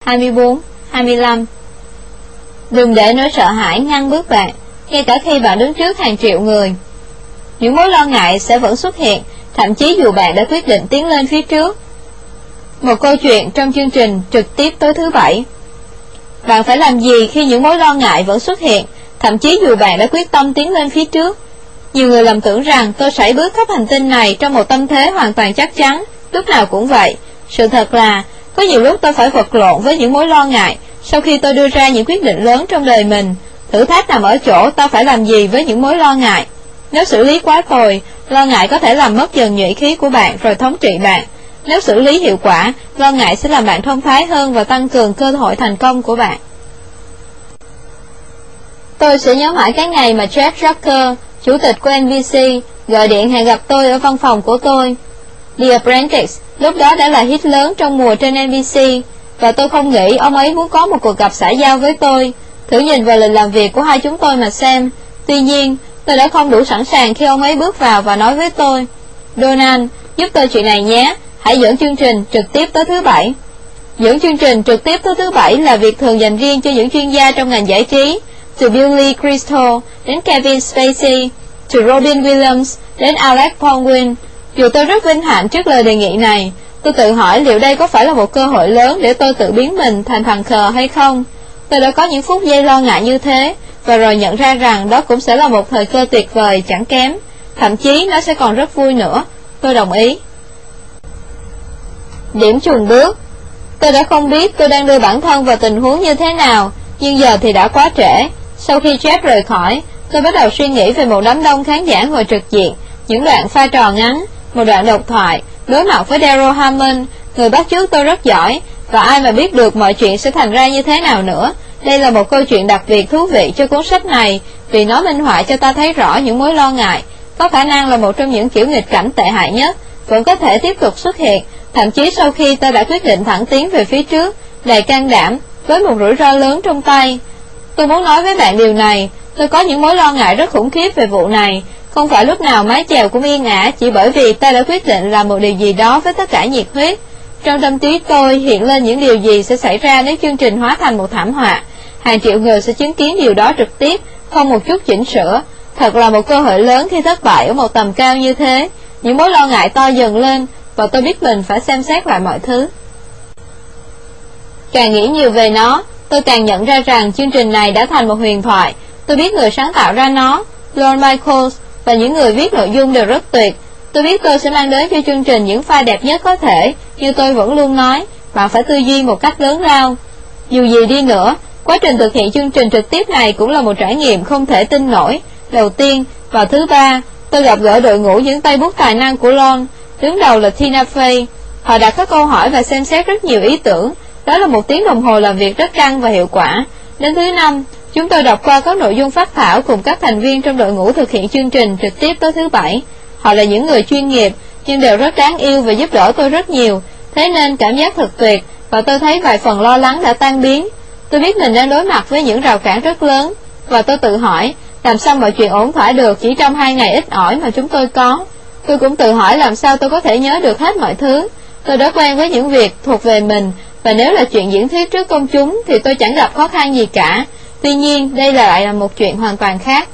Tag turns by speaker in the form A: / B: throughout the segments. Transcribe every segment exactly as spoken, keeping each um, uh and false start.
A: hai mươi bốn, hai mươi lăm. Đừng để nỗi sợ hãi ngăn bước bạn, ngay cả khi bạn đứng trước hàng triệu người. Những mối lo ngại sẽ vẫn xuất hiện, thậm chí dù bạn đã quyết định tiến lên phía trước. Một câu chuyện trong chương trình trực tiếp tối thứ Bảy. Bạn phải làm gì khi những mối lo ngại vẫn xuất hiện, thậm chí dù bạn đã quyết tâm tiến lên phía trước? Nhiều người lầm tưởng rằng tôi sải bước khắp hành tinh này trong một tâm thế hoàn toàn chắc chắn, lúc nào cũng vậy. Sự thật là, có nhiều lúc tôi phải vật lộn với những mối lo ngại sau khi tôi đưa ra những quyết định lớn trong đời mình. Thử thách nằm ở chỗ ta phải làm gì với những mối lo ngại. Nếu xử lý quá tồi, lo ngại có thể làm mất dần nhuệ khí của bạn rồi thống trị bạn. Nếu xử lý hiệu quả, lo ngại sẽ làm bạn thông thái hơn và tăng cường cơ hội thành công của bạn. Tôi sẽ nhớ mãi cái ngày mà Jeff Zucker, chủ tịch của en bê xê, gọi điện hẹn gặp tôi ở văn phòng của tôi. The Apprentice lúc đó đã là hit lớn trong mùa trên en bê xê, và tôi không nghĩ ông ấy muốn có một cuộc gặp xã giao với tôi. Thử nhìn vào lịch làm việc của hai chúng tôi mà xem. Tuy nhiên, tôi đã không đủ sẵn sàng khi ông ấy bước vào và nói với tôi: Donald, giúp tôi chuyện này nhé, hãy dẫn chương trình trực tiếp tới thứ Bảy. Dẫn chương trình trực tiếp tới thứ Bảy là việc thường dành riêng cho những chuyên gia trong ngành giải trí, từ Billy Crystal đến Kevin Spacey, từ Robin Williams đến Alec Baldwin. Dù tôi rất vinh hạnh trước lời đề nghị này, tôi tự hỏi liệu đây có phải là một cơ hội lớn để tôi tự biến mình thành thằng khờ hay không. Tôi đã có những phút giây lo ngại như thế, và rồi nhận ra rằng đó cũng sẽ là một thời cơ tuyệt vời chẳng kém. Thậm chí nó sẽ còn rất vui nữa. Tôi đồng ý. Điểm chùn bước. Tôi đã không biết tôi đang đưa bản thân vào tình huống như thế nào, nhưng giờ thì đã quá trễ. Sau khi Jeff rời khỏi, tôi bắt đầu suy nghĩ về một đám đông khán giả ngồi trực diện, những đoạn pha trò ngắn, một đoạn độc thoại, đối mặt với Daryl Hammond, người bắt chước tôi rất giỏi, và ai mà biết được mọi chuyện sẽ thành ra như thế nào nữa. Đây là một câu chuyện đặc biệt thú vị cho cuốn sách này, vì nó minh họa cho ta thấy rõ những mối lo ngại, có khả năng là một trong những kiểu nghịch cảnh tệ hại nhất, vẫn có thể tiếp tục xuất hiện, thậm chí sau khi ta đã quyết định thẳng tiến về phía trước, đầy can đảm, với một rủi ro lớn trong tay. Tôi muốn nói với bạn điều này, tôi có những mối lo ngại rất khủng khiếp về vụ này. Không phải lúc nào mái chèo cũng yên ả chỉ bởi vì ta đã quyết định làm một điều gì đó với tất cả nhiệt huyết. Trong tâm trí tôi hiện lên những điều gì sẽ xảy ra nếu chương trình hóa thành một thảm họa. Hàng triệu người sẽ chứng kiến điều đó trực tiếp, không một chút chỉnh sửa. Thật là một cơ hội lớn khi thất bại ở một tầm cao như thế. Những mối lo ngại to dần lên, và tôi biết mình phải xem xét lại mọi thứ. Càng nghĩ nhiều về nó, tôi càng nhận ra rằng chương trình này đã thành một huyền thoại. Tôi biết người sáng tạo ra nó, Lorne Michaels, và những người viết nội dung đều rất tuyệt. Tôi biết tôi sẽ mang đến cho chương trình những file đẹp nhất có thể, như tôi vẫn luôn nói, bạn phải tư duy một cách lớn lao. Dù gì đi nữa, quá trình thực hiện chương trình trực tiếp này cũng là một trải nghiệm không thể tin nổi. Đầu tiên, vào thứ Ba, tôi gặp gỡ đội ngũ những tay bút tài năng của Lorne, đứng đầu là Tina Fey. Họ đặt các câu hỏi và xem xét rất nhiều ý tưởng. Đó là một tiếng đồng hồ làm việc rất căng và hiệu quả. Đến thứ Năm, chúng tôi đọc qua các nội dung phát thảo cùng các thành viên trong đội ngũ thực hiện chương trình trực tiếp tới thứ Bảy. Họ là những người chuyên nghiệp, nhưng đều rất đáng yêu và giúp đỡ tôi rất nhiều. Thế nên cảm giác thật tuyệt, và tôi thấy vài phần lo lắng đã tan biến. Tôi biết mình đang đối mặt với những rào cản rất lớn, và tôi tự hỏi, làm sao mọi chuyện ổn thỏa được chỉ trong hai ngày ít ỏi mà chúng tôi có. Tôi cũng tự hỏi làm sao tôi có thể nhớ được hết mọi thứ. Tôi đã quen với những việc thuộc về mình, và nếu là chuyện diễn thuyết trước công chúng thì tôi chẳng gặp khó khăn gì cả. Tuy nhiên, đây lại là một chuyện hoàn toàn khác.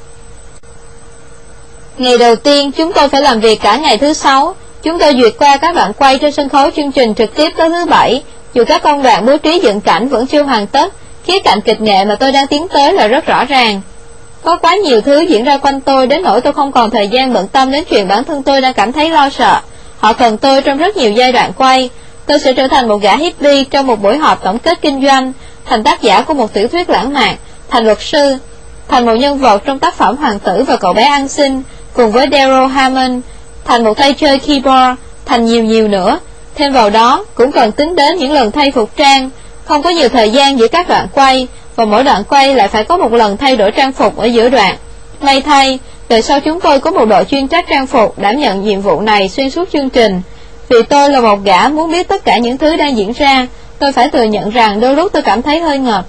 A: Ngày đầu tiên, chúng tôi phải làm việc cả ngày thứ Sáu. Chúng tôi duyệt qua các đoạn quay trên sân khấu chương trình trực tiếp tới thứ Bảy. Dù các công đoạn bố trí dựng cảnh vẫn chưa hoàn tất, khía cạnh kịch nghệ mà tôi đang tiến tới là rất rõ ràng. Có quá nhiều thứ diễn ra quanh tôi đến nỗi tôi không còn thời gian bận tâm đến chuyện bản thân tôi đang cảm thấy lo sợ. Họ cần tôi trong rất nhiều giai đoạn quay. Tôi sẽ trở thành một gã hippie trong một buổi họp tổng kết kinh doanh, thành tác giả của một tiểu thuyết lãng mạn, thành luật sư, thành một nhân vật trong tác phẩm Hoàng tử và cậu bé ăn xin, cùng với Daryl Hammond, thành một tay chơi keyboard, thành nhiều nhiều nữa. Thêm vào đó, cũng cần tính đến những lần thay phục trang. Không có nhiều thời gian giữa các đoạn quay, và mỗi đoạn quay lại phải có một lần thay đổi trang phục ở giữa đoạn. May thay, về sau chúng tôi có một đội chuyên trách trang phục đảm nhận nhiệm vụ này xuyên suốt chương trình. Vì tôi là một gã muốn biết tất cả những thứ đang diễn ra, tôi phải thừa nhận rằng đôi lúc tôi cảm thấy hơi ngợp.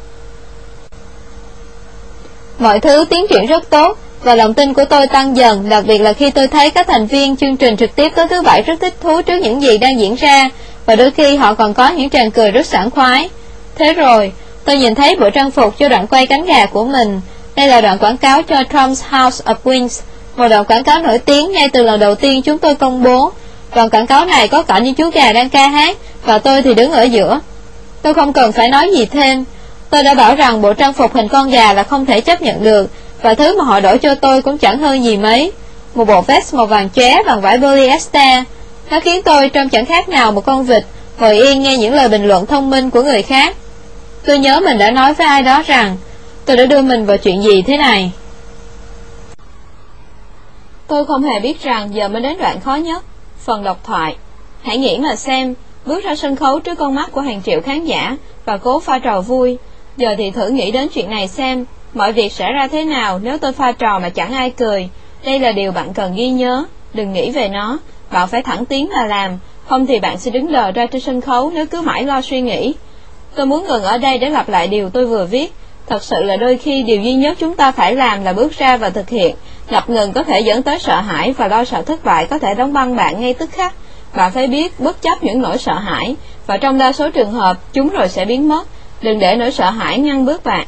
A: Mọi thứ tiến triển rất tốt, và lòng tin của tôi tăng dần, đặc biệt là khi tôi thấy các thành viên chương trình trực tiếp tới thứ Bảy rất thích thú trước những gì đang diễn ra, và đôi khi họ còn có những tràng cười rất sảng khoái. Thế rồi, tôi nhìn thấy bộ trang phục cho đoạn quay cánh gà của mình. Đây là đoạn quảng cáo cho Trump's House of Wings, một đoạn quảng cáo nổi tiếng ngay từ lần đầu tiên chúng tôi công bố. Đoạn quảng cáo này có cả những chú gà đang ca hát, và tôi thì đứng ở giữa. Tôi không cần phải nói gì thêm. Tôi đã bảo rằng bộ trang phục hình con gà là không thể chấp nhận được, và thứ mà họ đổi cho tôi cũng chẳng hơn gì mấy. Một bộ vest màu vàng chóe bằng vải polyester. Nó khiến tôi trông chẳng khác nào một con vịt ngồi yên nghe những lời bình luận thông minh của người khác. Tôi nhớ mình đã nói với ai đó rằng tôi đã đưa mình vào chuyện gì thế này. Tôi không hề biết rằng giờ mới đến đoạn khó nhất, phần độc thoại. Hãy nghĩ mà xem, bước ra sân khấu trước con mắt của hàng triệu khán giả và cố pha trò vui. Giờ thì thử nghĩ đến chuyện này xem, mọi việc sẽ ra thế nào nếu tôi pha trò mà chẳng ai cười. Đây là điều bạn cần ghi nhớ, đừng nghĩ về nó, bạn phải thẳng tiến mà làm, không thì bạn sẽ đứng đờ ra trên sân khấu nếu cứ mãi lo suy nghĩ. Tôi muốn ngừng ở đây để lặp lại điều tôi vừa viết. Thật sự là đôi khi điều duy nhất chúng ta phải làm là bước ra và thực hiện. Ngập ngừng có thể dẫn tới sợ hãi, và lo sợ thất bại có thể đóng băng bạn ngay tức khắc. Bạn phải biết bất chấp những nỗi sợ hãi, và trong đa số trường hợp chúng rồi sẽ biến mất. Đừng để nỗi sợ hãi ngăn bước bạn.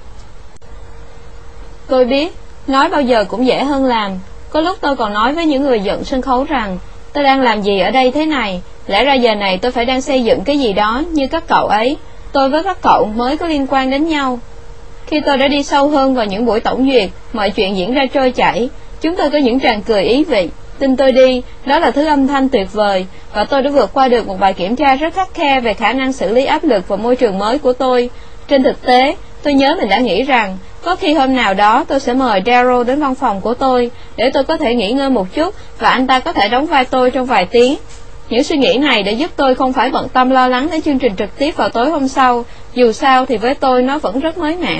A: Tôi biết, nói bao giờ cũng dễ hơn làm. Có lúc tôi còn nói với những người dựng sân khấu rằng tôi đang làm gì ở đây thế này, lẽ ra giờ này tôi phải đang xây dựng cái gì đó như các cậu ấy. Tôi với các cậu mới có liên quan đến nhau. Khi tôi đã đi sâu hơn vào những buổi tổng duyệt, mọi chuyện diễn ra trôi chảy. Chúng tôi có những tràng cười ý vị. Tin tôi đi, đó là thứ âm thanh tuyệt vời, và tôi đã vượt qua được một bài kiểm tra rất khắt khe về khả năng xử lý áp lực vào môi trường mới của tôi. Trên thực tế, tôi nhớ mình đã nghĩ rằng có khi hôm nào đó tôi sẽ mời Daryl đến văn phòng của tôi để tôi có thể nghỉ ngơi một chút, và anh ta có thể đóng vai tôi trong vài tiếng. Những suy nghĩ này đã giúp tôi không phải bận tâm lo lắng đến chương trình trực tiếp vào tối hôm sau. Dù sao thì với tôi nó vẫn rất mới mẻ.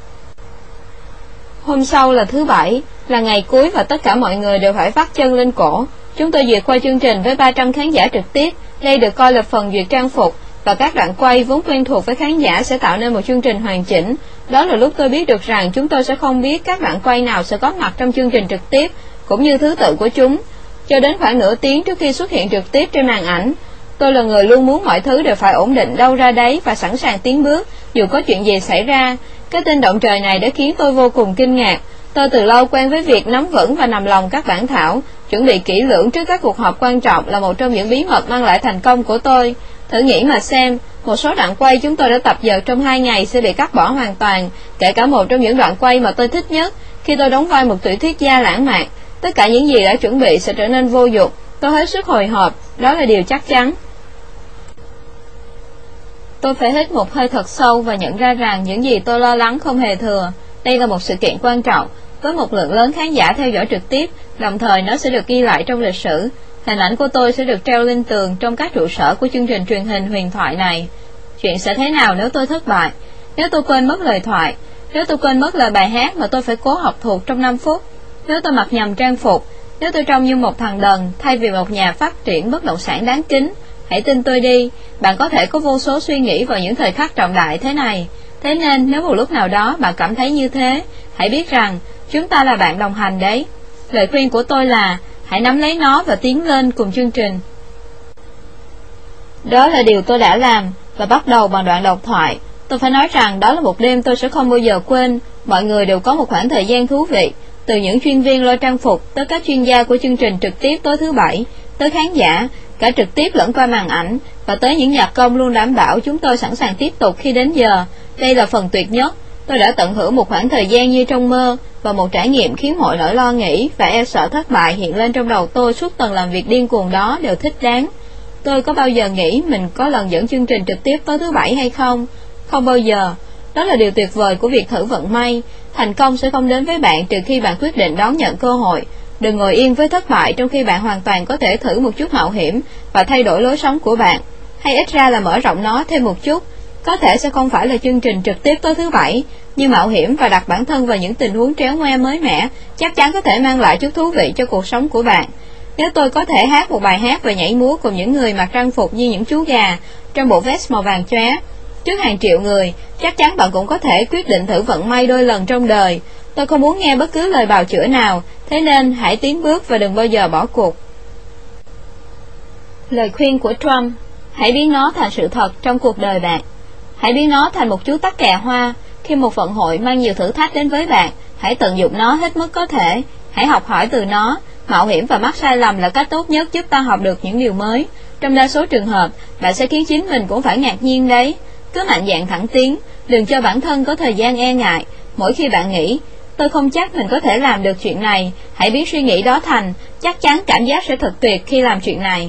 A: Hôm sau là thứ Bảy, là ngày cuối và tất cả mọi người đều phải vắt chân lên cổ. Chúng tôi duyệt qua chương trình với ba trăm khán giả trực tiếp. Đây được coi là phần duyệt trang phục, và các đoạn quay vốn quen thuộc với khán giả sẽ tạo nên một chương trình hoàn chỉnh. Đó là lúc tôi biết được rằng chúng tôi sẽ không biết các đoạn quay nào sẽ có mặt trong chương trình trực tiếp, cũng như thứ tự của chúng. Cho đến khoảng nửa tiếng trước khi xuất hiện trực tiếp trên màn ảnh, tôi là người luôn muốn mọi thứ đều phải ổn định đâu ra đấy và sẵn sàng tiến bước, dù có chuyện gì xảy ra. Cái tin động trời này đã khiến tôi vô cùng kinh ngạc. Tôi từ lâu quen với việc nắm vững và nằm lòng các bản thảo. Chuẩn bị kỹ lưỡng trước các cuộc họp quan trọng là một trong những bí mật mang lại thành công của tôi. Thử nghĩ mà xem, một số đoạn quay chúng tôi đã tập dượt trong hai ngày sẽ bị cắt bỏ hoàn toàn, kể cả một trong những đoạn quay mà tôi thích nhất, khi tôi đóng vai một tiểu thuyết gia lãng mạn. Tất cả những gì đã chuẩn bị sẽ trở nên vô dụng. Tôi hết sức hồi hộp, đó là điều chắc chắn. Tôi phải hít một hơi thật sâu và nhận ra rằng những gì tôi lo lắng không hề thừa. Đây là một sự kiện quan trọng, với một lượng lớn khán giả theo dõi trực tiếp, đồng thời nó sẽ được ghi lại trong lịch sử. Hình ảnh của tôi sẽ được treo lên tường trong các trụ sở của chương trình truyền hình huyền thoại này. Chuyện sẽ thế nào nếu tôi thất bại? Nếu tôi quên mất lời thoại? Nếu tôi quên mất lời bài hát mà tôi phải cố học thuộc trong năm phút? Nếu tôi mặc nhầm trang phục? Nếu tôi trông như một thằng đần thay vì một nhà phát triển bất động sản đáng kính? Hãy tin tôi đi, bạn có thể có vô số suy nghĩ vào những thời khắc trọng đại thế này. Thế nên nếu một lúc nào đó bạn cảm thấy như thế, hãy biết rằng chúng ta là bạn đồng hành đấy. Lời khuyên của tôi là hãy nắm lấy nó và tiến lên cùng chương trình. Đó là điều tôi đã làm, và bắt đầu bằng đoạn độc thoại. Tôi phải nói rằng đó là một đêm tôi sẽ không bao giờ quên. Mọi người đều có một khoảng thời gian thú vị, từ những chuyên viên lo trang phục tới các chuyên gia của chương trình trực tiếp tối thứ Bảy, tới khán giả, cả trực tiếp lẫn qua màn ảnh, và tới những nhạc công luôn đảm bảo chúng tôi sẵn sàng tiếp tục khi đến giờ. Đây là phần tuyệt nhất. Tôi đã tận hưởng một khoảng thời gian như trong mơ, và một trải nghiệm khiến mọi nỗi lo nghĩ và e sợ thất bại hiện lên trong đầu tôi suốt tuần làm việc điên cuồng đó đều thích đáng. Tôi có bao giờ nghĩ mình có lần dẫn chương trình trực tiếp tối thứ Bảy hay không? Không bao giờ. Đó là điều tuyệt vời của việc thử vận may. Thành công sẽ không đến với bạn trừ khi bạn quyết định đón nhận cơ hội. Đừng ngồi yên với thất bại trong khi bạn hoàn toàn có thể thử một chút mạo hiểm và thay đổi lối sống của bạn, hay ít ra là mở rộng nó thêm một chút. Có thể sẽ không phải là chương trình trực tiếp tối thứ Bảy, nhưng mạo hiểm và đặt bản thân vào những tình huống tréo ngoe mới mẻ chắc chắn có thể mang lại chút thú vị cho cuộc sống của bạn. Nếu tôi có thể hát một bài hát và nhảy múa cùng những người mặc trang phục như những chú gà trong bộ vest màu vàng chóe trước hàng triệu người, chắc chắn bạn cũng có thể quyết định thử vận may đôi lần trong đời. Tôi không muốn nghe bất cứ lời bào chữa nào, thế nên hãy tiến bước và đừng bao giờ bỏ cuộc. Lời khuyên của Trump: hãy biến nó thành sự thật trong cuộc đời bạn. Hãy biến nó thành một chú tắc kè hoa. Khi một vận hội mang nhiều thử thách đến với bạn, hãy tận dụng nó hết mức có thể. Hãy học hỏi từ nó. Mạo hiểm và mắc sai lầm là cách tốt nhất giúp ta học được những điều mới. Trong đa số trường hợp, bạn sẽ khiến chính mình cũng phải ngạc nhiên đấy. Cứ mạnh dạn thẳng tiến, đừng cho bản thân có thời gian e ngại. Mỗi khi bạn nghĩ, tôi không chắc mình có thể làm được chuyện này, hãy biến suy nghĩ đó thành, chắc chắn cảm giác sẽ thật tuyệt khi làm chuyện này.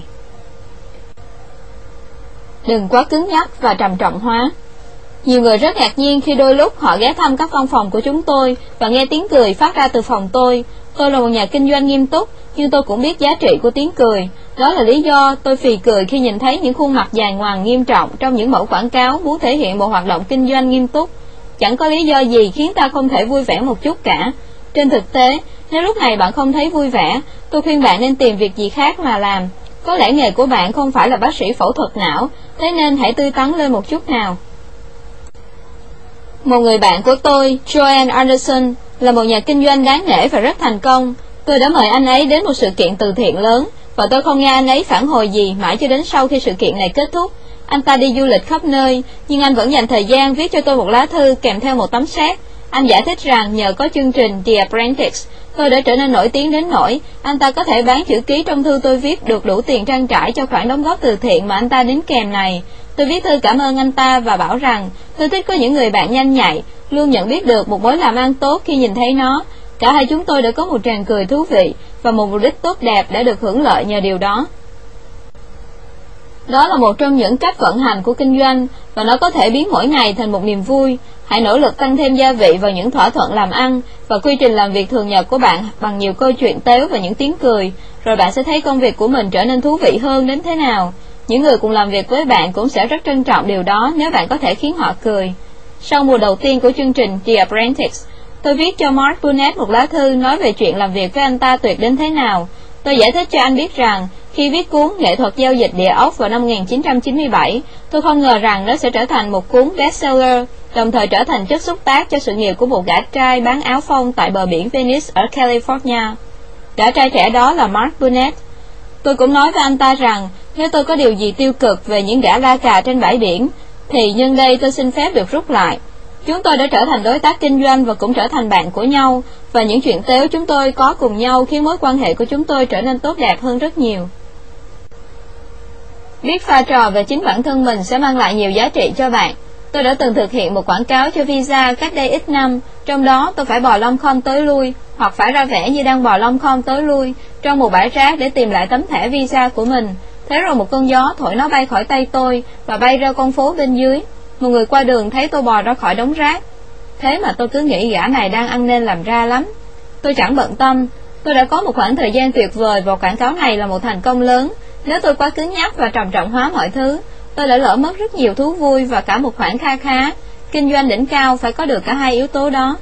A: Đừng quá cứng nhắc và trầm trọng hóa. Nhiều người rất ngạc nhiên khi đôi lúc họ ghé thăm các văn phòng của chúng tôi và nghe tiếng cười phát ra từ phòng tôi. Tôi là một nhà kinh doanh nghiêm túc, nhưng tôi cũng biết giá trị của tiếng cười. Đó là lý do tôi phì cười khi nhìn thấy những khuôn mặt dài ngoằng nghiêm trọng trong những mẫu quảng cáo muốn thể hiện một hoạt động kinh doanh nghiêm túc. Chẳng có lý do gì khiến ta không thể vui vẻ một chút cả. Trên thực tế, nếu lúc này bạn không thấy vui vẻ, tôi khuyên bạn nên tìm việc gì khác mà làm. Có lẽ nghề của bạn không phải là bác sĩ phẫu thuật não, thế nên hãy tươi tắn lên một chút nào. Một người bạn của tôi, Joanne Anderson, là một nhà kinh doanh đáng nể và rất thành công. Tôi đã mời anh ấy đến một sự kiện từ thiện lớn, và tôi không nghe anh ấy phản hồi gì mãi cho đến sau khi sự kiện này kết thúc. Anh ta đi du lịch khắp nơi, nhưng anh vẫn dành thời gian viết cho tôi một lá thư kèm theo một tấm séc. Anh giải thích rằng nhờ có chương trình The Apprentice, tôi đã trở nên nổi tiếng đến nỗi anh ta có thể bán chữ ký trong thư tôi viết được đủ tiền trang trải cho khoản đóng góp từ thiện mà anh ta đính kèm này. Tôi viết thư cảm ơn anh ta và bảo rằng tôi thích có những người bạn nhanh nhạy, luôn nhận biết được một mối làm ăn tốt khi nhìn thấy nó. Cả hai chúng tôi đã có một tràng cười thú vị và một mục đích tốt đẹp đã được hưởng lợi nhờ điều đó. Đó là một trong những cách vận hành của kinh doanh, và nó có thể biến mỗi ngày thành một niềm vui. Hãy nỗ lực tăng thêm gia vị vào những thỏa thuận làm ăn và quy trình làm việc thường nhật của bạn bằng nhiều câu chuyện tếu và những tiếng cười, rồi bạn sẽ thấy công việc của mình trở nên thú vị hơn đến thế nào. Những người cùng làm việc với bạn cũng sẽ rất trân trọng điều đó nếu bạn có thể khiến họ cười. Sau mùa đầu tiên của chương trình The Apprentice, tôi viết cho Mark Burnett một lá thư nói về chuyện làm việc với anh ta tuyệt đến thế nào. Tôi giải thích cho anh biết rằng khi viết cuốn Nghệ thuật giao dịch địa ốc vào năm một nghìn chín trăm chín mươi bảy, tôi không ngờ rằng nó sẽ trở thành một cuốn bestseller, đồng thời trở thành chất xúc tác cho sự nghiệp của một gã trai bán áo phông tại bờ biển Venice ở California. Gã trai trẻ đó là Mark Burnett. Tôi cũng nói với anh ta rằng nếu tôi có điều gì tiêu cực về những gã la cà trên bãi biển, thì nhân đây tôi xin phép được rút lại. Chúng tôi đã trở thành đối tác kinh doanh và cũng trở thành bạn của nhau, và những chuyện tếu chúng tôi có cùng nhau khiến mối quan hệ của chúng tôi trở nên tốt đẹp hơn rất nhiều. Biết pha trò về chính bản thân mình sẽ mang lại nhiều giá trị cho bạn. Tôi đã từng thực hiện một quảng cáo cho Visa cách đây ít năm, trong đó tôi phải bò lom khom tới lui, hoặc phải ra vẻ như đang bò lom khom tới lui trong một bãi rác để tìm lại tấm thẻ Visa của mình. Thế rồi một cơn gió thổi nó bay khỏi tay tôi và bay ra con phố bên dưới. Một người qua đường thấy tôi bò ra khỏi đống rác. Thế mà tôi cứ nghĩ gã này đang ăn nên làm ra lắm. Tôi chẳng bận tâm. Tôi đã có một khoảng thời gian tuyệt vời và quảng cáo này là một thành công lớn. Nếu tôi quá cứng nhắc và trầm trọng hóa mọi thứ, tôi đã lỡ mất rất nhiều thú vui và cả một khoản kha khá. Kinh doanh đỉnh cao phải có được cả hai yếu tố đó.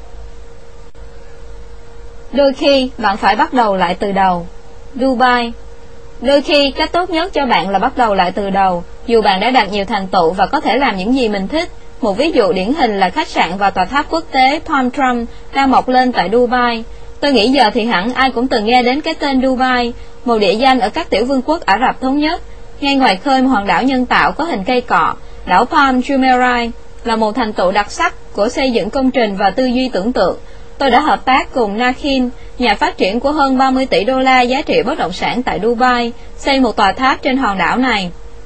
A: Đôi khi bạn phải bắt đầu lại từ đầu. Dubai. Đôi khi cách tốt nhất cho bạn là bắt đầu lại từ đầu, dù bạn đã đạt nhiều thành tựu và có thể làm những gì mình thích. Một ví dụ điển hình là khách sạn và tòa tháp quốc tế Palm Trump đang mọc lên tại Dubai. Tôi nghĩ giờ thì hẳn ai cũng từng nghe đến cái tên Dubai, một địa danh ở các tiểu vương quốc Ả Rập Thống Nhất. Ngay ngoài khơi một hòn đảo nhân tạo có hình cây cọ, đảo Palm Jumeirah là một thành tựu đặc sắc của xây dựng công trình và tư duy tưởng tượng. Tôi đã hợp tác cùng Nakhin, nhà phát triển của hơn ba mươi tỷ đô la giá trị bất động sản tại Dubai, xây một tòa tháp trên hòn đảo này.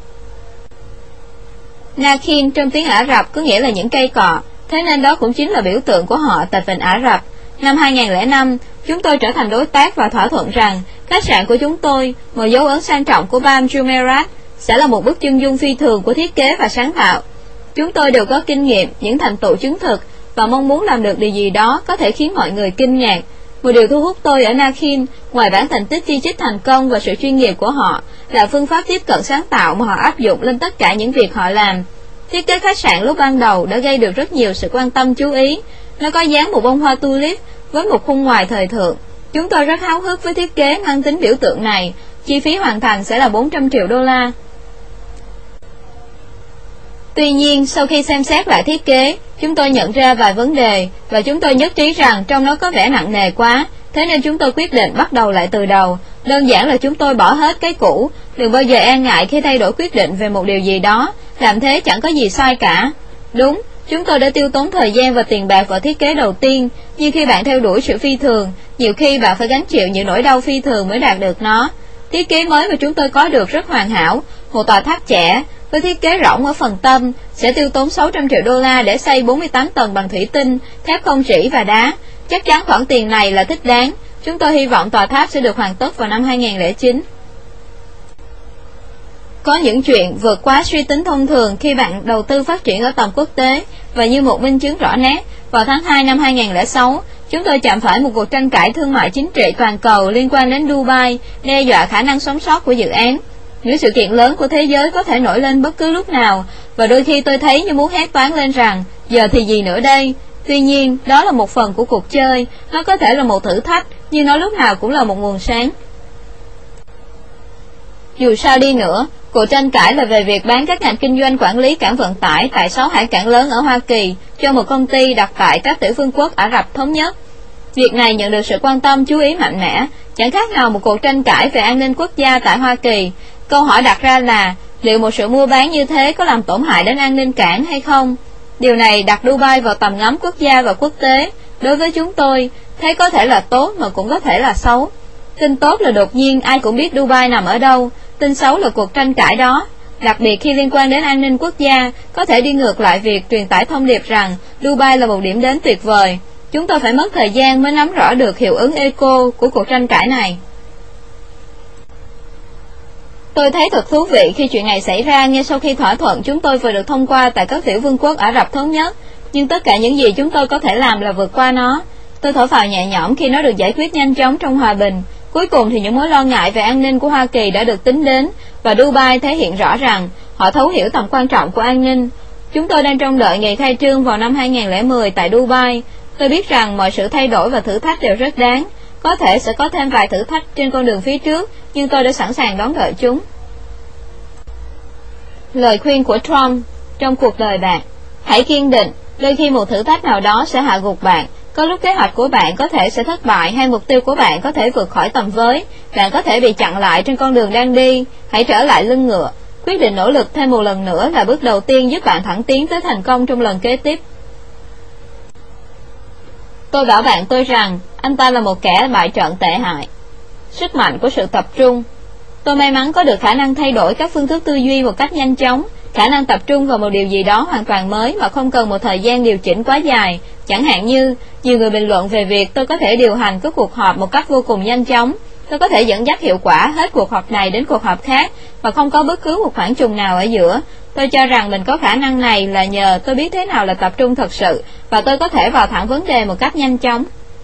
A: Nakhin trong tiếng Ả Rập có nghĩa là những cây cọ, thế nên đó cũng chính là biểu tượng của họ tại vịnh Ả Rập. Năm hai nghìn lẻ năm, chúng tôi trở thành đối tác và thỏa thuận rằng khách sạn của chúng tôi, một dấu ấn sang trọng của Palm Jumeirah, sẽ là một bức chân dung phi thường của thiết kế và sáng tạo. Chúng tôi đều có kinh nghiệm, những thành tựu chứng thực và mong muốn làm được điều gì đó có thể khiến mọi người kinh ngạc. Một điều thu hút tôi ở Nakhin, ngoài bản thành tích chi chít thành công và sự chuyên nghiệp của họ, là phương pháp tiếp cận sáng tạo mà họ áp dụng lên tất cả những việc họ làm. Thiết kế khách sạn lúc ban đầu đã gây được rất nhiều sự quan tâm chú ý. Nó có dáng một bông hoa tulip với một khung ngoài thời thượng. Chúng tôi rất háo hức với thiết kế mang tính biểu tượng này. Chi phí hoàn thành sẽ là bốn trăm triệu đô la. Tuy nhiên, sau khi xem xét lại thiết kế, chúng tôi nhận ra vài vấn đề, và chúng tôi nhất trí rằng trong nó có vẻ nặng nề quá, thế nên chúng tôi quyết định bắt đầu lại từ đầu. Đơn giản là chúng tôi bỏ hết cái cũ, đừng bao giờ e ngại khi thay đổi quyết định về một điều gì đó, làm thế chẳng có gì sai cả. Đúng, chúng tôi đã tiêu tốn thời gian và tiền bạc vào thiết kế đầu tiên, nhưng khi bạn theo đuổi sự phi thường, nhiều khi bạn phải gánh chịu những nỗi đau phi thường mới đạt được nó. Thiết kế mới mà chúng tôi có được rất hoàn hảo, một tòa tháp trẻ với thiết kế rỗng ở phần tâm, sẽ tiêu tốn sáu trăm triệu đô la để xây bốn mươi tám tầng bằng thủy tinh, thép không rỉ và đá. Chắc chắn khoản tiền này là thích đáng. Chúng tôi hy vọng tòa tháp sẽ được hoàn tất vào năm hai nghìn lẻ chín. Có những chuyện vượt quá suy tính thông thường khi bạn đầu tư phát triển ở tầm quốc tế, và như một minh chứng rõ nét, vào tháng hai năm hai nghìn lẻ sáu, chúng tôi chạm phải một cuộc tranh cãi thương mại chính trị toàn cầu liên quan đến Dubai, đe dọa khả năng sống sót của dự án. Những sự kiện lớn của thế giới có thể nổi lên bất cứ lúc nào, và đôi khi tôi thấy như muốn hét toáng lên rằng, giờ thì gì nữa đây? Tuy nhiên, đó là một phần của cuộc chơi, nó có thể là một thử thách, nhưng nó lúc nào cũng là một nguồn sáng. Dù sao đi nữa, cuộc tranh cãi là về việc bán các ngành kinh doanh quản lý cảng vận tải tại sáu hải cảng lớn ở Hoa Kỳ cho một công ty đặt tại các tiểu vương quốc Ả Rập Thống Nhất. Việc này nhận được sự quan tâm chú ý mạnh mẽ, chẳng khác nào một cuộc tranh cãi về an ninh quốc gia tại Hoa Kỳ. Câu hỏi đặt ra là, liệu một sự mua bán như thế có làm tổn hại đến an ninh cảng hay không? Điều này đặt Dubai vào tầm ngắm quốc gia và quốc tế. Đối với chúng tôi, thế có thể là tốt mà cũng có thể là xấu. Tin tốt là đột nhiên ai cũng biết Dubai nằm ở đâu. Tin xấu là cuộc tranh cãi đó, đặc biệt khi liên quan đến an ninh quốc gia, có thể đi ngược lại việc truyền tải thông điệp rằng Dubai là một điểm đến tuyệt vời. Chúng tôi phải mất thời gian mới nắm rõ được hiệu ứng eco của cuộc tranh cãi này. Tôi thấy thật thú vị khi chuyện này xảy ra ngay sau khi thỏa thuận chúng tôi vừa được thông qua tại các tiểu vương quốc Ả Rập Thống Nhất, nhưng tất cả những gì chúng tôi có thể làm là vượt qua nó. Tôi thở phào nhẹ nhõm khi nó được giải quyết nhanh chóng trong hòa bình. Cuối cùng thì những mối lo ngại về an ninh của Hoa Kỳ đã được tính đến, và Dubai thể hiện rõ rằng họ thấu hiểu tầm quan trọng của an ninh. Chúng tôi đang trông đợi ngày khai trương vào năm hai nghìn lẻ mười tại Dubai. Tôi biết rằng mọi sự thay đổi và thử thách đều rất đáng. Có thể sẽ có thêm vài thử thách trên con đường phía trước, nhưng tôi đã sẵn sàng đón đợi chúng. Lời khuyên của Trump trong cuộc đời bạn: hãy kiên định, đôi khi một thử thách nào đó sẽ hạ gục bạn. Có lúc kế hoạch của bạn có thể sẽ thất bại, hay mục tiêu của bạn có thể vượt khỏi tầm với. Bạn có thể bị chặn lại trên con đường đang đi. Hãy trở lại lưng ngựa. Quyết định nỗ lực thêm một lần nữa là bước đầu tiên giúp bạn thẳng tiến tới thành công trong lần kế tiếp. Tôi bảo bạn tôi rằng anh ta là một kẻ bại trận tệ hại. Sức mạnh của sự tập trung. Tôi may mắn có được khả năng thay đổi các phương thức tư duy một cách nhanh chóng, khả năng tập trung vào một điều gì đó hoàn toàn mới mà không cần một thời gian điều chỉnh quá dài. Chẳng hạn như, nhiều người bình luận về việc tôi có thể điều hành các cuộc họp một cách vô cùng nhanh chóng. Tôi có thể dẫn dắt hiệu quả hết cuộc họp này đến cuộc họp khác, và không có bất cứ một khoảng trùng nào ở giữa. Tôi cho rằng mình có khả năng này là nhờ tôi biết thế nào là tập trung thật sự, và tôi có thể vào thẳng vấn đề một cách nhanh chóng.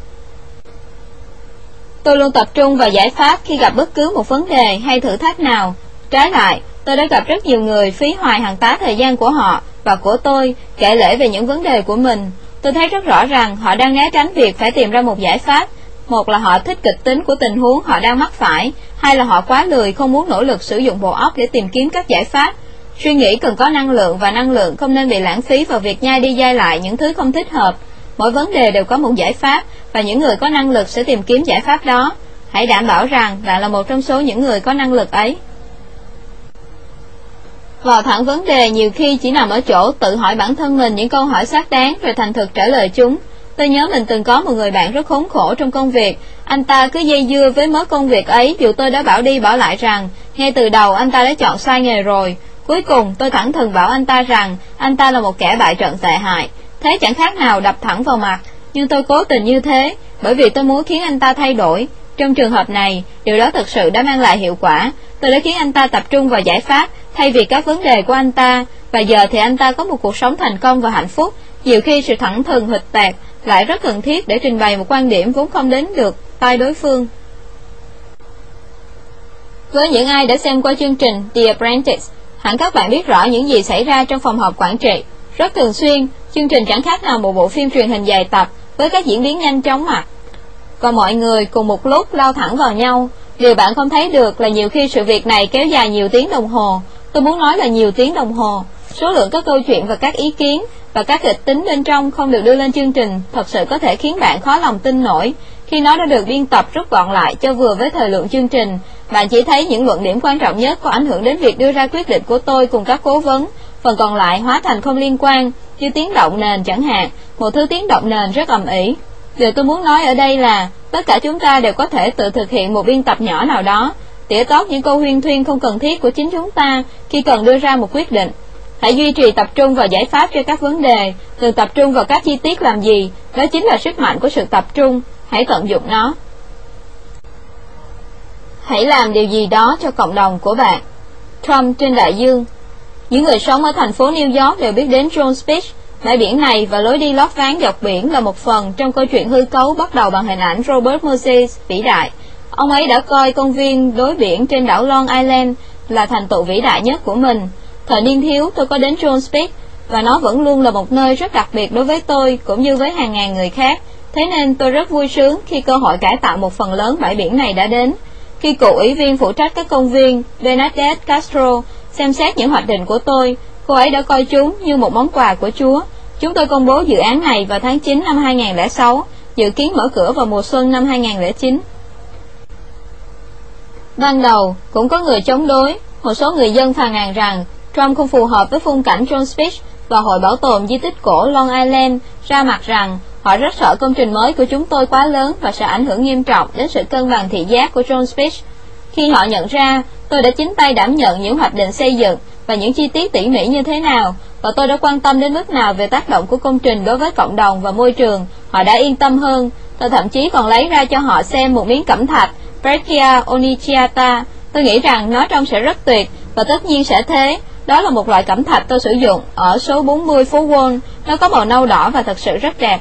A: Tôi luôn tập trung vào giải pháp khi gặp bất cứ một vấn đề hay thử thách nào. Trái lại, tôi đã gặp rất nhiều người phí hoài hàng tá thời gian của họ và của tôi kể lể về những vấn đề của mình. Tôi thấy rất rõ rằng họ đang né tránh việc phải tìm ra một giải pháp. Một là họ thích kịch tính của tình huống họ đang mắc phải, hai là họ quá lười không muốn nỗ lực sử dụng bộ óc để tìm kiếm các giải pháp. Suy nghĩ cần có năng lượng, và năng lượng không nên bị lãng phí vào việc nhai đi nhai lại những thứ không thích hợp. Mỗi vấn đề đều có một giải pháp, và những người có năng lực sẽ tìm kiếm giải pháp đó. Hãy đảm bảo rằng bạn là một trong số những người có năng lực ấy. Vào thẳng vấn đề nhiều khi chỉ nằm ở chỗ tự hỏi bản thân mình những câu hỏi xác đáng rồi thành thực trả lời chúng. Tôi nhớ mình từng có một người bạn rất khốn khổ trong công việc. Anh ta cứ dây dưa với mớ công việc ấy dù tôi đã bảo đi bảo lại rằng ngay từ đầu anh ta đã chọn sai nghề rồi. Cuối cùng tôi thẳng thừng bảo anh ta rằng anh ta là một kẻ bại trận tệ hại. Thế chẳng khác nào đập thẳng vào mặt, nhưng tôi cố tình như thế bởi vì tôi muốn khiến anh ta thay đổi. Trong trường hợp này, điều đó thực sự đã mang lại hiệu quả. Tôi đã khiến anh ta tập trung vào giải pháp thay vì các vấn đề của anh ta, và giờ thì anh ta có một cuộc sống thành công và hạnh phúc. Nhiều khi sự thẳng thừng huỵch toẹt lại rất cần thiết để trình bày một quan điểm vốn không đến được tai đối phương. Với những ai đã xem qua chương trình The Apprentice, hẳn các bạn biết rõ những gì xảy ra trong phòng họp quản trị. Rất thường xuyên, chương trình chẳng khác nào một bộ phim truyền hình dài tập với các diễn biến nhanh chóng mặt. Còn mọi người cùng một lúc lao thẳng vào nhau. Điều bạn không thấy được là nhiều khi sự việc này kéo dài nhiều tiếng đồng hồ. Tôi muốn nói là nhiều tiếng đồng hồ. Số lượng các câu chuyện và các ý kiến và các kịch tính bên trong không được đưa lên chương trình thật sự có thể khiến bạn khó lòng tin nổi. Khi nó đã được biên tập rút gọn lại cho vừa với thời lượng chương trình, bạn chỉ thấy những luận điểm quan trọng nhất có ảnh hưởng đến việc đưa ra quyết định của tôi cùng các cố vấn. Phần còn lại hóa thành không liên quan. như tiếng động nền chẳng hạn, một thứ tiếng động nền rất ầm ĩ. Điều tôi muốn nói ở đây là tất cả chúng ta đều có thể tự thực hiện một biên tập nhỏ nào đó, tỉa tót những câu huyên thuyên không cần thiết của chính chúng ta khi cần đưa ra một quyết định. Hãy duy trì tập trung vào giải pháp cho các vấn đề, đừng tập trung vào các chi tiết làm gì. Đó chính là sức mạnh của sự tập trung. Hãy tận dụng nó. Hãy làm điều gì đó cho cộng đồng của bạn. Trump trên đại dương. Những người sống ở thành phố New York đều biết đến Jones Beach. Bãi biển này và lối đi lót ván dọc biển là một phần trong câu chuyện hư cấu bắt đầu bằng hình ảnh Robert Moses vĩ đại. Ông ấy đã coi công viên đối biển trên đảo Long Island là thành tựu vĩ đại nhất của mình. Thời niên thiếu tôi có đến Jones Beach và nó vẫn luôn là một nơi rất đặc biệt đối với tôi cũng như với hàng ngàn người khác. Thế nên tôi rất vui sướng khi cơ hội cải tạo một phần lớn bãi biển này đã đến. Khi cựu ủy viên phụ trách các công viên Bernadette Castro xem xét những hoạch định của tôi, cô ấy đã coi chúng như một món quà của Chúa. Chúng tôi công bố dự án này vào tháng chín năm hai nghìn không trăm lẻ sáu, dự kiến mở cửa vào mùa xuân năm hai nghìn không trăm lẻ chín. Ban đầu cũng có người chống đối. Một số người dân phàn nàn rằng Trump không phù hợp với khung cảnh Jones Beach, và Hội Bảo tồn Di tích cổ Long Island ra mặt rằng họ rất sợ công trình mới của chúng tôi quá lớn và sẽ ảnh hưởng nghiêm trọng đến sự cân bằng thị giác của Jones Beach. Khi họ nhận ra tôi đã chính tay đảm nhận những hoạch định xây dựng và những chi tiết tỉ mỉ như thế nào, và tôi đã quan tâm đến mức nào về tác động của công trình đối với cộng đồng và môi trường, họ đã yên tâm hơn. Tôi thậm chí còn lấy ra cho họ xem một miếng cẩm thạch Breccia onychiata. Tôi nghĩ rằng nó trông sẽ rất tuyệt, và tất nhiên sẽ thế. Đó là một loại cẩm thạch tôi sử dụng ở số bốn mươi phố Wall. Nó có màu nâu đỏ và thật sự rất đẹp.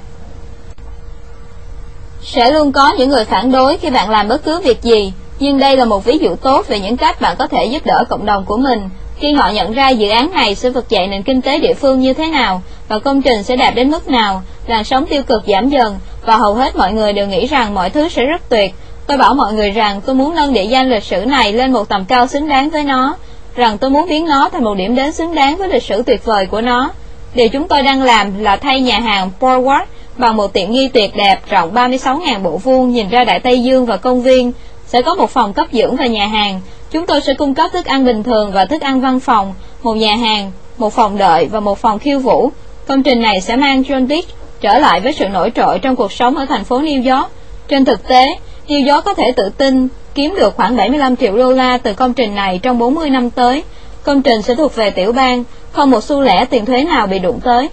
A: Sẽ luôn có những người phản đối khi bạn làm bất cứ việc gì, nhưng đây là một ví dụ tốt về những cách bạn có thể giúp đỡ cộng đồng của mình. Khi họ nhận ra dự án này sẽ vực dậy nền kinh tế địa phương như thế nào và công trình sẽ đạt đến mức nào, làn sóng tiêu cực giảm dần và hầu hết mọi người đều nghĩ rằng mọi thứ sẽ rất tuyệt. Tôi bảo mọi người rằng tôi muốn nâng địa danh lịch sử này lên một tầm cao xứng đáng với nó, rằng tôi muốn biến nó thành một điểm đến xứng đáng với lịch sử tuyệt vời của nó. Điều chúng tôi đang làm là thay nhà hàng Boardwalk bằng một tiện nghi tuyệt đẹp rộng ba mươi sáu nghìn bộ vuông nhìn ra Đại Tây Dương và công viên. Sẽ có một phòng cấp dưỡng và nhà hàng. Chúng tôi sẽ cung cấp thức ăn bình thường và thức ăn văn phòng, một nhà hàng, một phòng đợi và một phòng khiêu vũ. Công trình này sẽ mang Jones Beach trở lại với sự nổi trội trong cuộc sống ở thành phố New York. Trên thực tế, New York có thể tự tin kiếm được khoảng bảy mươi lăm triệu đô la từ công trình này trong bốn mươi năm tới. Công trình sẽ thuộc về tiểu bang, không một xu lẻ tiền thuế nào bị đụng tới.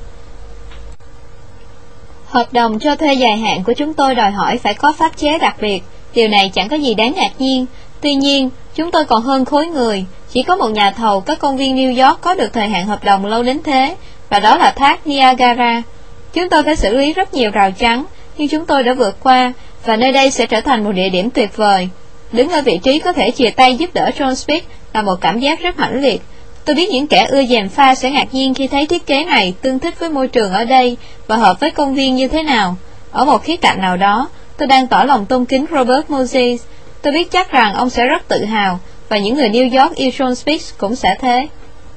A: Hợp đồng cho thuê dài hạn của chúng tôi đòi hỏi phải có pháp chế đặc biệt. Điều này chẳng có gì đáng ngạc nhiên. Tuy nhiên, chúng tôi còn hơn khối người. Chỉ có một nhà thầu các công viên New York có được thời hạn hợp đồng lâu đến thế, và đó là thác Niagara. Chúng tôi phải xử lý rất nhiều rào chắn, nhưng chúng tôi đã vượt qua, và nơi đây sẽ trở thành một địa điểm tuyệt vời. Đứng ở vị trí có thể chìa tay giúp đỡ Jones Beach là một cảm giác rất mãnh liệt. Tôi biết những kẻ ưa gièm pha sẽ ngạc nhiên khi thấy thiết kế này tương thích với môi trường ở đây và hợp với công viên như thế nào. Ở một khía cạnh nào đó, tôi đang tỏ lòng tôn kính Robert Moses. Tôi biết chắc rằng ông sẽ rất tự hào, và những người New York yêu Jones Beach cũng sẽ thế.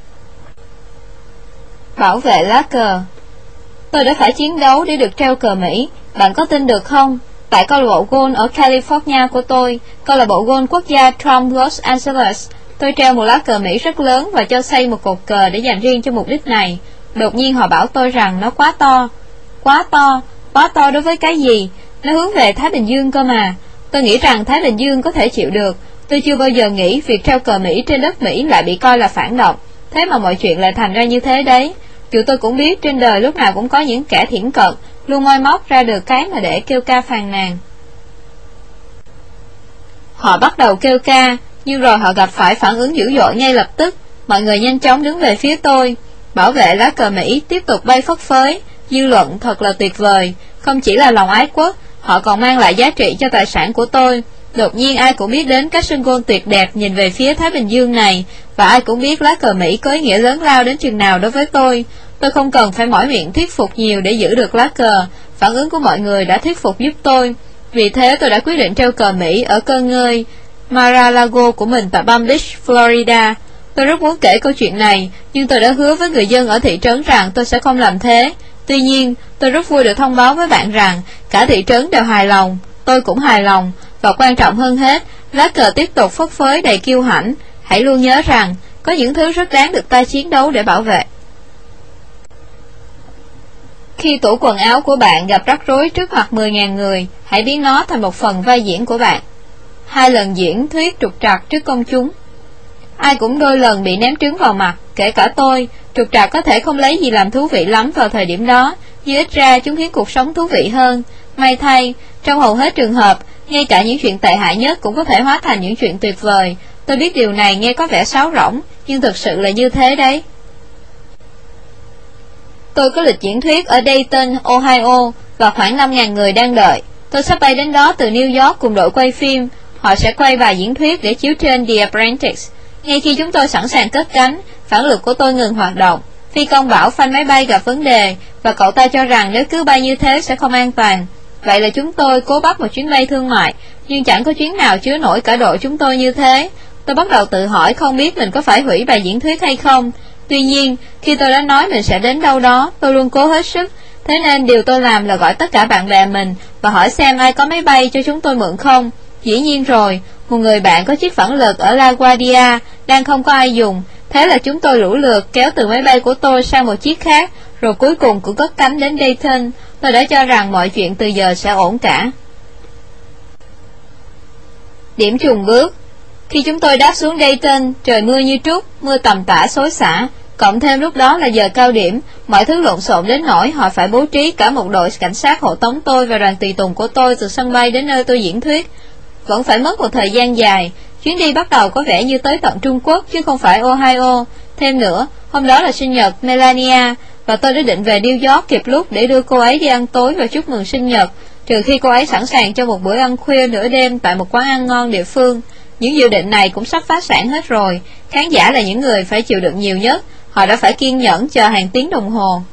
A: Bảo vệ lá cờ. Tôi đã phải chiến đấu để được treo cờ Mỹ. Bạn có tin được không? Tại câu lạc bộ golf ở California của tôi, câu lạc bộ golf quốc gia Trump Los Angeles, tôi treo một lá cờ Mỹ rất lớn và cho xây một cột cờ để dành riêng cho mục đích này. Đột nhiên họ bảo tôi rằng nó quá to. Quá to? Quá to đối với cái gì? Nó hướng về Thái Bình Dương cơ mà. Tôi nghĩ rằng Thái Bình Dương có thể chịu được. Tôi chưa bao giờ nghĩ việc treo cờ Mỹ trên đất Mỹ lại bị coi là phản động. Thế mà mọi chuyện lại thành ra như thế đấy. Dù tôi cũng biết trên đời lúc nào cũng có những kẻ thiển cận, luôn moi móc ra được cái mà để kêu ca phàn nàn. Họ bắt đầu kêu ca, nhưng rồi họ gặp phải phản ứng dữ dội ngay lập tức. Mọi người nhanh chóng đứng về phía tôi. Bảo vệ lá cờ Mỹ tiếp tục bay phất phới. Dư luận thật là tuyệt vời. Không chỉ là lòng ái quốc, họ còn mang lại giá trị cho tài sản của tôi. Đột nhiên ai cũng biết đến các sân golf tuyệt đẹp nhìn về phía Thái Bình Dương này, và ai cũng biết lá cờ Mỹ có ý nghĩa lớn lao đến chừng nào đối với tôi. Tôi không cần phải mỏi miệng thuyết phục nhiều để giữ được lá cờ. Phản ứng của mọi người đã thuyết phục giúp tôi. Vì thế tôi đã quyết định treo cờ Mỹ ở cơ ngơi Mar-a-Lago của mình tại Palm Beach, Florida. Tôi rất muốn kể câu chuyện này, nhưng tôi đã hứa với người dân ở thị trấn rằng tôi sẽ không làm thế. Tuy nhiên, tôi rất vui được thông báo với bạn rằng cả thị trấn đều hài lòng, tôi cũng hài lòng, và quan trọng hơn hết, lá cờ tiếp tục phất phới đầy kiêu hãnh. Hãy luôn nhớ rằng, có những thứ rất đáng được ta chiến đấu để bảo vệ. Khi tủ quần áo của bạn gặp rắc rối trước mặt mười nghìn người, hãy biến nó thành một phần vai diễn của bạn. Hai lần diễn thuyết trục trặc trước công chúng. Ai cũng đôi lần bị ném trứng vào mặt, kể cả tôi. Trục trặc có thể không lấy gì làm thú vị lắm vào thời điểm đó, nhưng ít ra chúng khiến cuộc sống thú vị hơn. May thay, trong hầu hết trường hợp, ngay cả những chuyện tệ hại nhất cũng có thể hóa thành những chuyện tuyệt vời. Tôi biết điều này nghe có vẻ sáo rỗng, nhưng thực sự là như thế đấy. Tôi có lịch diễn thuyết ở Dayton, Ohio, và khoảng năm nghìn người đang đợi. Tôi sắp bay đến đó từ New York cùng đội quay phim. Họ sẽ quay bài diễn thuyết để chiếu trên The Apprentice. Ngay khi chúng tôi sẵn sàng cất cánh, phản lực của tôi ngừng hoạt động. Phi công bảo phanh máy bay gặp vấn đề, và cậu ta cho rằng nếu cứ bay như thế sẽ không an toàn. Vậy là chúng tôi cố bắt một chuyến bay thương mại, nhưng chẳng có chuyến nào chứa nổi cả đội chúng tôi như thế. Tôi bắt đầu tự hỏi không biết mình có phải hủy bài diễn thuyết hay không. Tuy nhiên, khi tôi đã nói mình sẽ đến đâu đó, tôi luôn cố hết sức. Thế nên điều tôi làm là gọi tất cả bạn bè mình và hỏi xem ai có máy bay cho chúng tôi mượn không. Dĩ nhiên rồi, một người bạn có chiếc phản lực ở LaGuardia đang không có ai dùng. Thế là chúng tôi lũ lượt kéo từ máy bay của tôi sang một chiếc khác, rồi cuối cùng cũng cất cánh đến Dayton. Tôi đã cho rằng mọi chuyện từ giờ sẽ ổn cả. Điểm chùng bước. Khi chúng tôi đáp xuống Dayton, trời mưa như trút, mưa tầm tã xối xả. Cộng thêm lúc đó là giờ cao điểm, mọi thứ lộn xộn đến nỗi họ phải bố trí cả một đội cảnh sát hộ tống tôi và đoàn tùy tùng của tôi từ sân bay đến nơi tôi diễn thuyết. Vẫn phải mất một thời gian dài. Chuyến đi bắt đầu có vẻ như tới tận Trung Quốc chứ không phải Ohio. Thêm nữa, hôm đó là sinh nhật Melania, và tôi đã định về New York kịp lúc để đưa cô ấy đi ăn tối và chúc mừng sinh nhật, trừ khi cô ấy sẵn sàng cho một bữa ăn khuya nửa đêm tại một quán ăn ngon địa phương. Những dự định này cũng sắp phá sản hết rồi. Khán giả là những người phải chịu đựng nhiều nhất. Họ đã phải kiên nhẫn chờ hàng tiếng đồng hồ.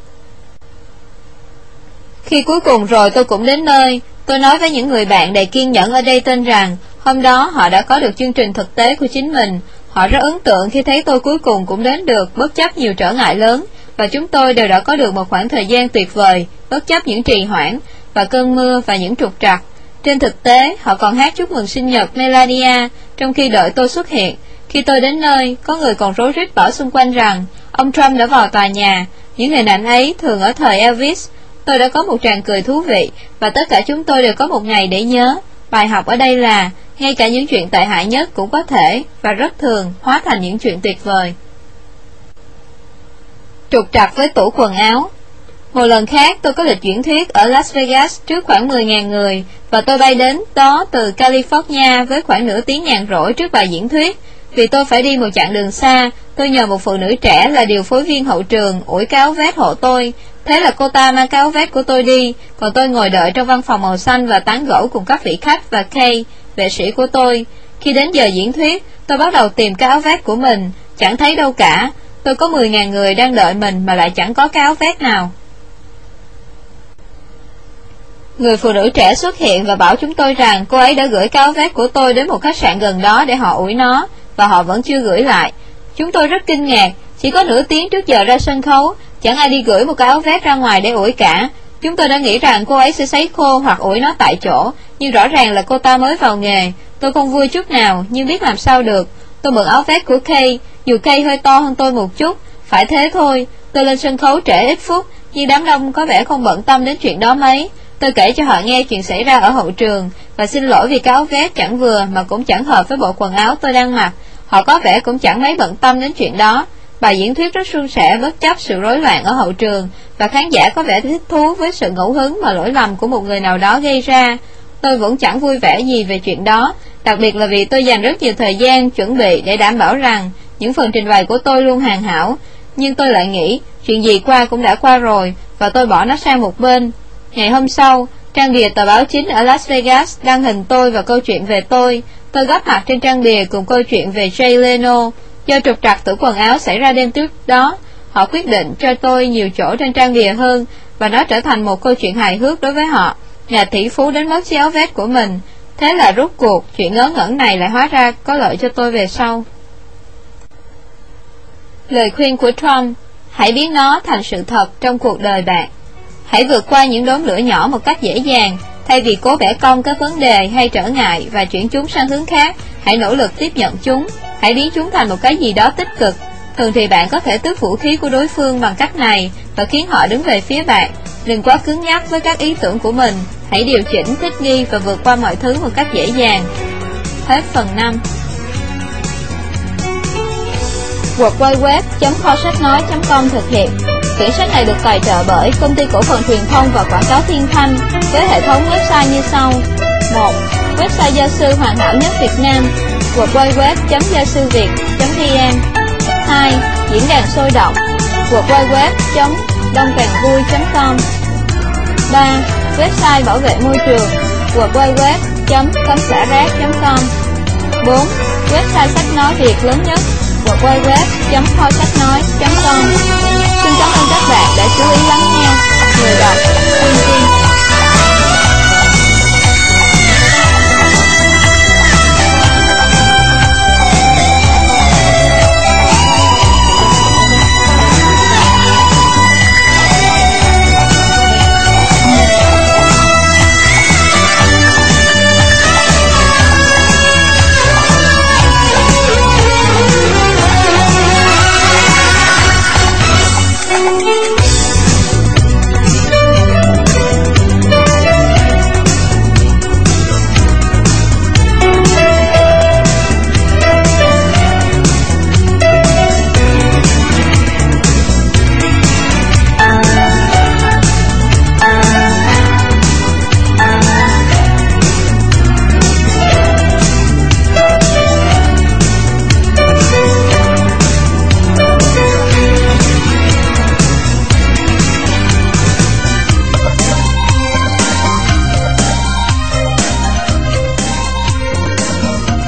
A: Khi cuối cùng rồi tôi cũng đến nơi. Tôi nói với những người bạn đầy kiên nhẫn ở Dayton rằng hôm đó họ đã có được chương trình thực tế của chính mình. Họ rất ấn tượng khi thấy tôi cuối cùng cũng đến được bất chấp nhiều trở ngại lớn, và chúng tôi đều đã có được một khoảng thời gian tuyệt vời bất chấp những trì hoãn và cơn mưa và những trục trặc. Trên thực tế, họ còn hát chúc mừng sinh nhật Melania trong khi đợi tôi xuất hiện. Khi tôi đến nơi, có người còn rối rít bảo xung quanh rằng ông Trump đã vào tòa nhà. Những hình ảnh ấy thường ở thời Elvis. Tôi đã có một tràng cười thú vị, và tất cả chúng tôi đều có một ngày để nhớ. Bài học ở đây là ngay cả những chuyện tệ hại nhất cũng có thể, và rất thường, hóa thành những chuyện tuyệt vời. Trục trặc với tủ quần áo. Một lần khác tôi có lịch diễn thuyết ở Las Vegas trước khoảng mười nghìn người, và tôi bay đến đó từ California với khoảng nửa tiếng nhàn rỗi trước bài diễn thuyết. Vì tôi phải đi một chặng đường xa, tôi nhờ một phụ nữ trẻ là điều phối viên hậu trường ủi cái áo vest hộ tôi. Thế là cô ta mang cái áo vest của tôi đi, còn tôi ngồi đợi trong văn phòng màu xanh và tán gẫu cùng các vị khách và Kay, vệ sĩ của tôi. Khi đến giờ diễn thuyết, tôi bắt đầu tìm cái áo vest của mình, chẳng thấy đâu cả. Tôi có mười nghìn người đang đợi mình mà lại chẳng có cái áo vest nào. Người phụ nữ trẻ xuất hiện và bảo chúng tôi rằng cô ấy đã gửi cái áo vest của tôi đến một khách sạn gần đó để họ ủi nó, và họ vẫn chưa gửi lại. Chúng tôi rất kinh ngạc, chỉ có nửa tiếng trước giờ ra sân khấu, chẳng ai đi gửi một cái áo vest ra ngoài để ủi cả. Chúng tôi đã nghĩ rằng cô ấy sẽ sấy khô hoặc ủi nó tại chỗ, nhưng rõ ràng là cô ta mới vào nghề. Tôi không vui chút nào, nhưng biết làm sao được. Tôi mượn áo vest của Kay, dù Kay hơi to hơn tôi một chút, phải thế thôi. Tôi lên sân khấu trễ ít phút, nhưng đám đông có vẻ không bận tâm đến chuyện đó mấy. Tôi kể cho họ nghe chuyện xảy ra ở hậu trường, và xin lỗi vì cái áo vest chẳng vừa mà cũng chẳng hợp với bộ quần áo tôi đang mặc. Họ có vẻ cũng chẳng mấy bận tâm đến chuyện đó. Bài diễn thuyết rất suôn sẻ bất chấp sự rối loạn ở hậu trường, và khán giả có vẻ thích thú với sự ngẫu hứng mà lỗi lầm của một người nào đó gây ra. Tôi vẫn chẳng vui vẻ gì về chuyện đó, đặc biệt là vì tôi dành rất nhiều thời gian chuẩn bị để đảm bảo rằng những phần trình bày của tôi luôn hoàn hảo. Nhưng tôi lại nghĩ chuyện gì qua cũng đã qua rồi, và tôi bỏ nó sang một bên. Ngày hôm sau, trang bìa tờ báo chính ở Las Vegas đăng hình tôi và câu chuyện về tôi. Tôi góp mặt trên trang bìa cùng câu chuyện về Jay Leno. Do trục trặc tủ quần áo xảy ra đêm trước đó, họ quyết định cho tôi nhiều chỗ trên trang bìa hơn, và nó trở thành một câu chuyện hài hước đối với họ. Nhà tỷ phú đến mất chiếc áo vest của mình. Thế là rốt cuộc chuyện ngớ ngẩn này lại hóa ra có lợi cho tôi về sau. Lời khuyên của Trump: hãy biến nó thành sự thật trong cuộc đời bạn. Hãy vượt qua những đốm lửa nhỏ một cách dễ dàng. Thay vì cố bẻ cong các vấn đề hay trở ngại và chuyển chúng sang hướng khác, hãy nỗ lực tiếp nhận chúng. Hãy biến chúng thành một cái gì đó tích cực. Thường thì bạn có thể tước vũ khí của đối phương bằng cách này và khiến họ đứng về phía bạn. Đừng quá cứng nhắc với các ý tưởng của mình. Hãy điều chỉnh, thích nghi và vượt qua mọi thứ một cách dễ dàng. Hết phần năm. world wide web chấm kho sách nói chấm com thực hiện. Quyển sách này được tài trợ bởi Công ty Cổ phần Truyền thông và Quảng cáo Thiên Thanh với hệ thống website như sau. một. Website gia sư hoàn hảo nhất Việt Nam, world wide web chấm gia sư việt chấm vn. hai. Diễn đàn sôi động, world wide web chấm đông càng vui chấm com. ba. Website bảo vệ môi trường, world wide web chấm cấm xả rác chấm com. bốn. Website sách nói Việt lớn nhất, world wide web chấm kho sách nói chấm com. Xin cảm ơn các bạn đã chú ý lắng nghe. Người đọc